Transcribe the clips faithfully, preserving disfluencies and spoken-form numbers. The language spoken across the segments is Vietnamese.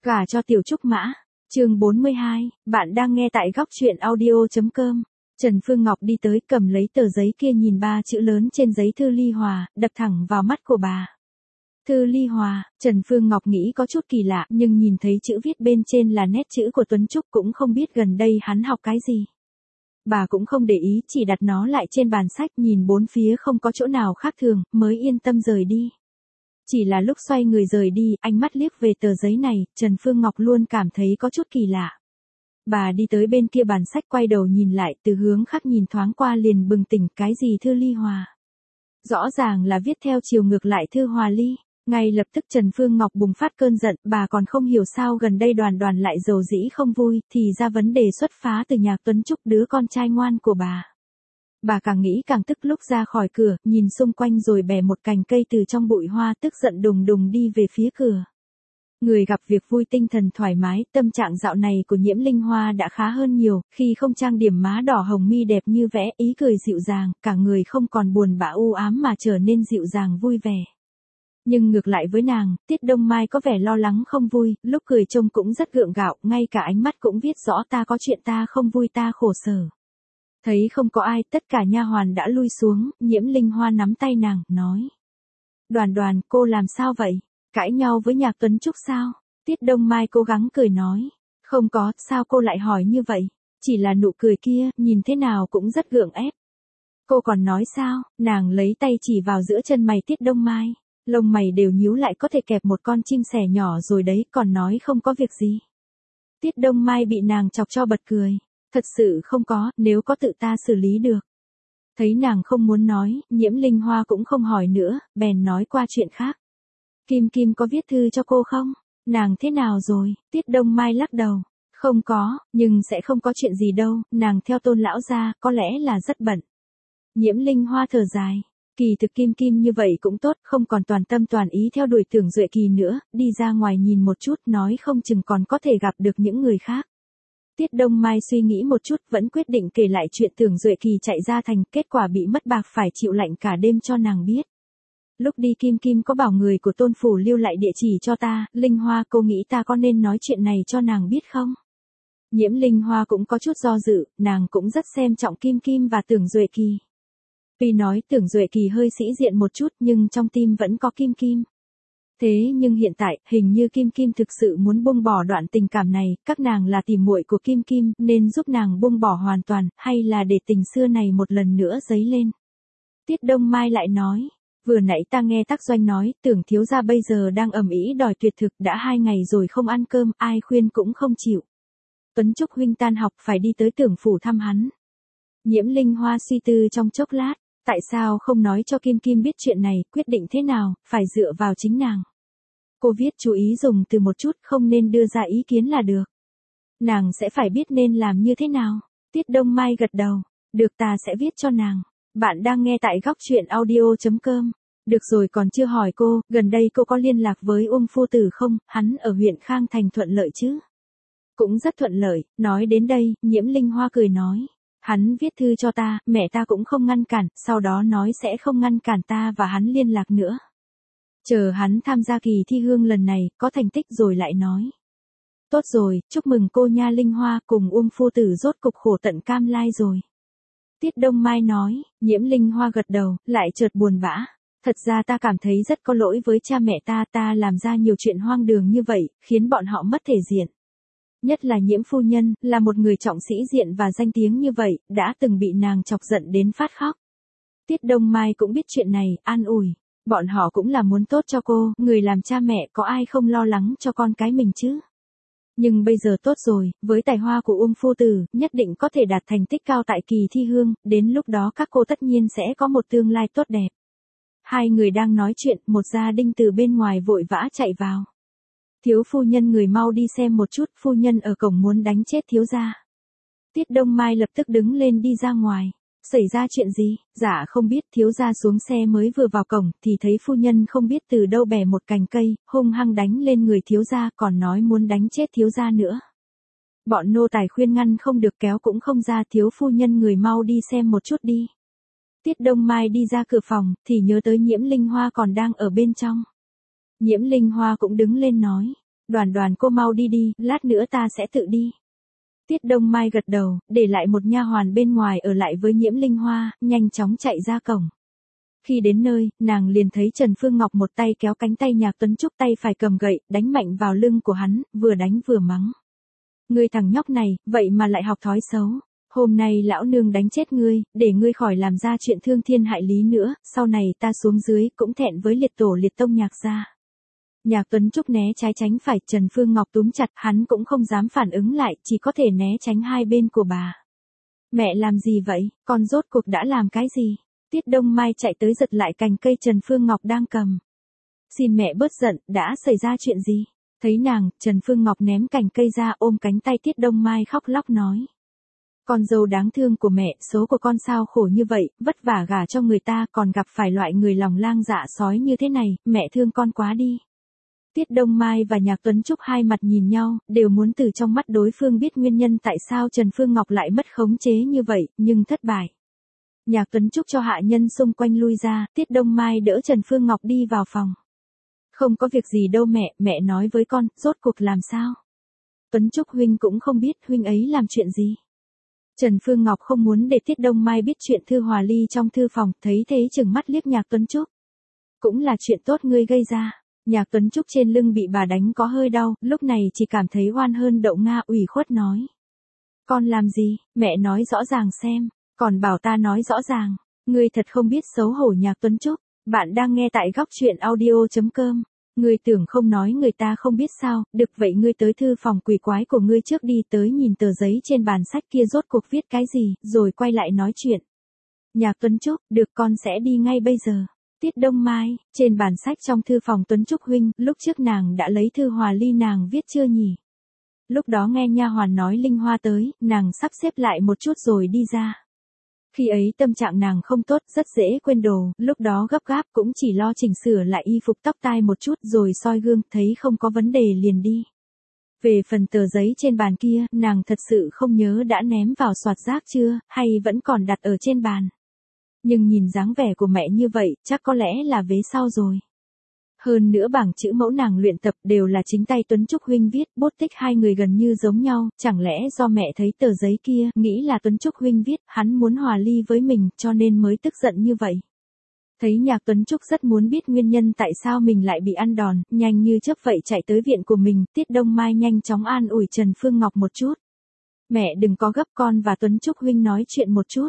Gả cho Tiểu Trúc Mã, chương bốn mươi hai, bạn đang nghe tại góc truyện audio.com. Trần Phương Ngọc đi tới cầm lấy tờ giấy kia nhìn ba chữ lớn trên giấy Thư Ly Hòa, đập thẳng vào mắt của bà. Thư Ly Hòa, Trần Phương Ngọc nghĩ có chút kỳ lạ nhưng nhìn thấy chữ viết bên trên là nét chữ của Tuấn Trúc cũng không biết gần đây hắn học cái gì. Bà cũng không để ý, chỉ đặt nó lại trên bàn sách nhìn bốn phía không có chỗ nào khác thường, mới yên tâm rời đi. Chỉ là lúc xoay người rời đi, ánh mắt liếc về tờ giấy này, Trần Phương Ngọc luôn cảm thấy có chút kỳ lạ. Bà đi tới bên kia bàn sách quay đầu nhìn lại từ hướng khác nhìn thoáng qua liền bừng tỉnh cái gì Thư Ly Hòa. Rõ ràng là viết theo chiều ngược lại Thư Hòa Ly. Ngay lập tức Trần Phương Ngọc bùng phát cơn giận, bà còn không hiểu sao gần đây Đoàn Đoàn lại dầu dĩ không vui, thì ra vấn đề xuất phá từ nhà Tuấn Trúc đứa con trai ngoan của bà. Bà càng nghĩ càng tức, lúc ra khỏi cửa, nhìn xung quanh rồi bẻ một cành cây từ trong bụi hoa, tức giận đùng đùng đi về phía cửa. Người gặp việc vui, tinh thần thoải mái, tâm trạng dạo này của Nhiễm Linh Hoa đã khá hơn nhiều, khi không trang điểm má đỏ hồng mi đẹp như vẽ, ý cười dịu dàng, cả người không còn buồn bã u ám mà trở nên dịu dàng vui vẻ. Nhưng ngược lại với nàng, Tiết Đông Mai có vẻ lo lắng không vui, lúc cười trông cũng rất gượng gạo, ngay cả ánh mắt cũng viết rõ ta có chuyện ta không vui ta khổ sở. Thấy không có ai, tất cả nha hoàn đã lui xuống, Nhiễm Linh Hoa nắm tay nàng, nói. Đoàn Đoàn, cô làm sao vậy? Cãi nhau với Nhạc Tuấn Trúc sao? Tiết Đông Mai cố gắng cười nói. Không có, sao cô lại hỏi như vậy? Chỉ là nụ cười kia, nhìn thế nào cũng rất gượng ép. Cô còn nói sao? Nàng lấy tay chỉ vào giữa chân mày Tiết Đông Mai. Lông mày đều nhíu lại, có thể kẹp một con chim sẻ nhỏ rồi đấy, còn nói không có việc gì. Tiết Đông Mai bị nàng chọc cho bật cười. Thật sự không có, nếu có tự ta xử lý được. Thấy nàng không muốn nói, Nhiễm Linh Hoa cũng không hỏi nữa, bèn nói qua chuyện khác. Kim Kim có viết thư cho cô không? Nàng thế nào rồi? Tiết Đông Mai lắc đầu. Không có, nhưng sẽ không có chuyện gì đâu, nàng theo Tôn lão gia, có lẽ là rất bận. Nhiễm Linh Hoa thở dài. Kỳ thực Kim Kim như vậy cũng tốt, không còn toàn tâm toàn ý theo đuổi Tưởng Duệ Kỳ nữa, đi ra ngoài nhìn một chút, nói không chừng còn có thể gặp được những người khác. Tiết Đông Mai suy nghĩ một chút, vẫn quyết định kể lại chuyện Tưởng Duệ Kỳ chạy ra thành, kết quả bị mất bạc phải chịu lạnh cả đêm cho nàng biết. Lúc đi Kim Kim có bảo người của Tôn phủ lưu lại địa chỉ cho ta, Linh Hoa, cô nghĩ ta có nên nói chuyện này cho nàng biết không? Nhiễm Linh Hoa cũng có chút do dự, nàng cũng rất xem trọng Kim Kim và Tưởng Duệ Kỳ. Tuy nói Tưởng Duệ Kỳ hơi sĩ diện một chút nhưng trong tim vẫn có Kim Kim. Thế nhưng hiện tại, hình như Kim Kim thực sự muốn buông bỏ đoạn tình cảm này, các nàng là tỉ muội của Kim Kim, nên giúp nàng buông bỏ hoàn toàn, hay là để tình xưa này một lần nữa dấy lên. Tiết Đông Mai lại nói, vừa nãy ta nghe Tắc Doanh nói, Tưởng thiếu gia bây giờ đang ầm ĩ đòi tuyệt thực, đã hai ngày rồi không ăn cơm, ai khuyên cũng không chịu. Tuấn Trúc huynh tan học phải đi tới Tưởng phủ thăm hắn. Nhiễm Linh Hoa suy tư trong chốc lát. Tại sao không nói cho Kim Kim biết chuyện này, quyết định thế nào, phải dựa vào chính nàng. Cô viết chú ý dùng từ một chút, không nên đưa ra ý kiến là được. Nàng sẽ phải biết nên làm như thế nào. Tiết Đông Mai gật đầu, được ta sẽ viết cho nàng. Bạn đang nghe tại góc truyện audio.com. Được rồi, còn chưa hỏi cô, gần đây cô có liên lạc với Uông phu tử không, hắn ở huyện Khang Thành thuận lợi chứ? Cũng rất thuận lợi, nói đến đây, Nhiễm Linh Hoa cười nói. Hắn viết thư cho ta, mẹ ta cũng không ngăn cản, sau đó nói sẽ không ngăn cản ta và hắn liên lạc nữa. Chờ hắn tham gia kỳ thi hương lần này, có thành tích rồi lại nói. Tốt rồi, chúc mừng cô nha Linh Hoa, cùng Uông phu tử rốt cục khổ tận cam lai rồi. Tiết Đông Mai nói, Nhiễm Linh Hoa gật đầu, lại chợt buồn bã. Thật ra ta cảm thấy rất có lỗi với cha mẹ ta, ta làm ra nhiều chuyện hoang đường như vậy, khiến bọn họ mất thể diện. Nhất là Nhiễm phu nhân, là một người trọng sĩ diện và danh tiếng như vậy, đã từng bị nàng chọc giận đến phát khóc. Tiết Đông Mai cũng biết chuyện này, an ủi. Bọn họ cũng là muốn tốt cho cô, người làm cha mẹ có ai không lo lắng cho con cái mình chứ. Nhưng bây giờ tốt rồi, với tài hoa của Uông phu tử, nhất định có thể đạt thành tích cao tại kỳ thi hương, đến lúc đó các cô tất nhiên sẽ có một tương lai tốt đẹp. Hai người đang nói chuyện, một gia đình từ bên ngoài vội vã chạy vào. Thiếu phu nhân, người mau đi xem một chút, phu nhân ở cổng muốn đánh chết thiếu gia. Tiết Đông Mai lập tức đứng lên đi ra ngoài. Xảy ra chuyện gì? Dạ không biết, thiếu gia xuống xe mới vừa vào cổng, thì thấy phu nhân không biết từ đâu bẻ một cành cây, hung hăng đánh lên người thiếu gia, còn nói muốn đánh chết thiếu gia nữa. Bọn nô tài khuyên ngăn không được, kéo cũng không ra, thiếu phu nhân người mau đi xem một chút đi. Tiết Đông Mai đi ra cửa phòng, thì nhớ tới Nhiễm Linh Hoa còn đang ở bên trong. Nhiễm Linh Hoa cũng đứng lên nói, Đoàn Đoàn cô mau đi đi, lát nữa ta sẽ tự đi. Tiết Đông Mai gật đầu, để lại một nha hoàn bên ngoài ở lại với Nhiễm Linh Hoa, nhanh chóng chạy ra cổng. Khi đến nơi, nàng liền thấy Trần Phương Ngọc một tay kéo cánh tay Nhạc Tuấn Trúc, tay phải cầm gậy, đánh mạnh vào lưng của hắn, vừa đánh vừa mắng. Ngươi thằng nhóc này, vậy mà lại học thói xấu. Hôm nay lão nương đánh chết ngươi, để ngươi khỏi làm ra chuyện thương thiên hại lý nữa, sau này ta xuống dưới cũng thẹn với liệt tổ liệt tông Nhạc gia. Nhạc Tuấn Trúc né trái tránh phải, Trần Phương Ngọc túm chặt, hắn cũng không dám phản ứng lại, chỉ có thể né tránh hai bên của bà. Mẹ làm gì vậy, con rốt cuộc đã làm cái gì? Tiết Đông Mai chạy tới giật lại cành cây Trần Phương Ngọc đang cầm. Xin mẹ bớt giận, đã xảy ra chuyện gì? Thấy nàng, Trần Phương Ngọc ném cành cây ra, ôm cánh tay Tiết Đông Mai khóc lóc nói. Con dâu đáng thương của mẹ, số của con sao khổ như vậy, vất vả gả cho người ta còn gặp phải loại người lòng lang dạ sói như thế này, mẹ thương con quá đi. Tiết Đông Mai và Nhạc Tuấn Trúc hai mặt nhìn nhau, đều muốn từ trong mắt đối phương biết nguyên nhân tại sao Trần Phương Ngọc lại mất khống chế như vậy, nhưng thất bại. Nhạc Tuấn Trúc cho hạ nhân xung quanh lui ra, Tiết Đông Mai đỡ Trần Phương Ngọc đi vào phòng. Không có việc gì đâu mẹ, mẹ nói với con, rốt cuộc làm sao? Tuấn Trúc huynh cũng không biết huynh ấy làm chuyện gì. Trần Phương Ngọc không muốn để Tiết Đông Mai biết chuyện Thư Hòa Ly trong thư phòng, thấy thế chừng mắt liếc Nhạc Tuấn Trúc. Cũng là chuyện tốt ngươi gây ra. Nhạc Tuấn Trúc trên lưng bị bà đánh có hơi đau, lúc này chỉ cảm thấy oan hơn đậu Nga, ủy khuất nói. Con làm gì, mẹ nói rõ ràng xem, còn bảo ta nói rõ ràng, ngươi thật không biết xấu hổ. Nhạc Tuấn Trúc, bạn đang nghe tại góc truyện audio chấm com. Ngươi tưởng không nói người ta không biết sao, được vậy ngươi tới thư phòng quỷ quái của ngươi trước đi, tới nhìn tờ giấy trên bàn sách kia rốt cuộc viết cái gì, rồi quay lại nói chuyện. Nhạc Tuấn Trúc, được con sẽ đi ngay bây giờ. Tiết Đông Mai, trên bàn sách trong thư phòng Tuấn Trúc huynh, lúc trước nàng đã lấy Thư Hòa Ly nàng viết chưa nhỉ? Lúc đó nghe nha hoàn nói Linh Hoa tới, nàng sắp xếp lại một chút rồi đi ra. Khi ấy tâm trạng nàng không tốt, rất dễ quên đồ, lúc đó gấp gáp cũng chỉ lo chỉnh sửa lại y phục tóc tai một chút rồi soi gương, thấy không có vấn đề liền đi. Về phần tờ giấy trên bàn kia, nàng thật sự không nhớ đã ném vào xoạt rác chưa, hay vẫn còn đặt ở trên bàn. Nhưng nhìn dáng vẻ của mẹ như vậy, chắc có lẽ là vế sau rồi. Hơn nữa bảng chữ mẫu nàng luyện tập đều là chính tay Tuấn Trúc huynh viết, bút tích hai người gần như giống nhau, chẳng lẽ do mẹ thấy tờ giấy kia, nghĩ là Tuấn Trúc huynh viết, hắn muốn hòa ly với mình, cho nên mới tức giận như vậy. Thấy Nhạc Tuấn Trúc rất muốn biết nguyên nhân tại sao mình lại bị ăn đòn, nhanh như chớp vậy chạy tới viện của mình, Tiết Đông Mai nhanh chóng an ủi Trần Phương Ngọc một chút. Mẹ đừng có gấp, con và Tuấn Trúc huynh nói chuyện một chút.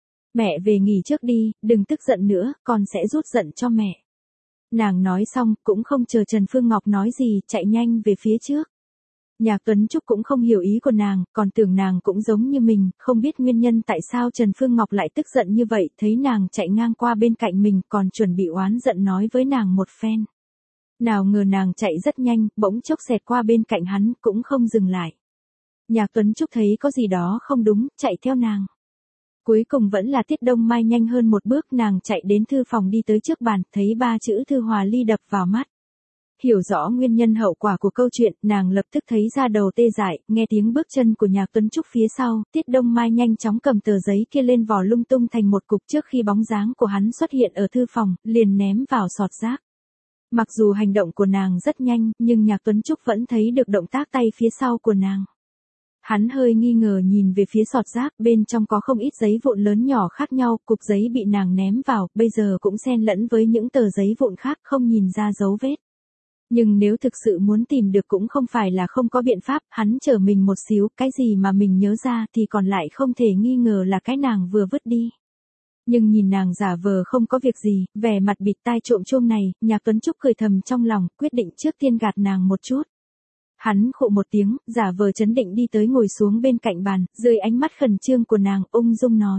Mẹ về nghỉ trước đi, đừng tức giận nữa, con sẽ rút giận cho mẹ. Nàng nói xong, cũng không chờ Trần Phương Ngọc nói gì, chạy nhanh về phía trước. Nhạc Tuấn Trúc cũng không hiểu ý của nàng, còn tưởng nàng cũng giống như mình, không biết nguyên nhân tại sao Trần Phương Ngọc lại tức giận như vậy, thấy nàng chạy ngang qua bên cạnh mình, còn chuẩn bị oán giận nói với nàng một phen. Nào ngờ nàng chạy rất nhanh, bỗng chốc xẹt qua bên cạnh hắn, cũng không dừng lại. Nhạc Tuấn Trúc thấy có gì đó không đúng, chạy theo nàng. Cuối cùng vẫn là Tiết Đông Mai nhanh hơn một bước, nàng chạy đến thư phòng đi tới trước bàn, thấy ba chữ Thư Hòa Ly đập vào mắt. Hiểu rõ nguyên nhân hậu quả của câu chuyện, nàng lập tức thấy da đầu tê dại, nghe tiếng bước chân của Nhạc Tuấn Trúc phía sau, Tiết Đông Mai nhanh chóng cầm tờ giấy kia lên vò lung tung thành một cục, trước khi bóng dáng của hắn xuất hiện ở thư phòng, liền ném vào sọt rác. Mặc dù hành động của nàng rất nhanh, nhưng Nhạc Tuấn Trúc vẫn thấy được động tác tay phía sau của nàng. Hắn hơi nghi ngờ nhìn về phía sọt rác, bên trong có không ít giấy vụn lớn nhỏ khác nhau, cục giấy bị nàng ném vào, bây giờ cũng xen lẫn với những tờ giấy vụn khác, không nhìn ra dấu vết. Nhưng nếu thực sự muốn tìm được cũng không phải là không có biện pháp, hắn chở mình một xíu, cái gì mà mình nhớ ra thì còn lại không thể nghi ngờ là cái nàng vừa vứt đi. Nhưng nhìn nàng giả vờ không có việc gì, vẻ mặt bịt tai trộm chuông này, Nhạc Tuấn Trúc cười thầm trong lòng, quyết định trước tiên gạt nàng một chút. Hắn khụ một tiếng, giả vờ trấn định đi tới ngồi xuống bên cạnh bàn, dưới ánh mắt khẩn trương của nàng, ung dung nói.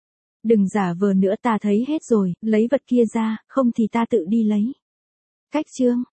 Đừng giả vờ nữa, ta thấy hết rồi, lấy vật kia ra, không thì ta tự đi lấy. Cách chương.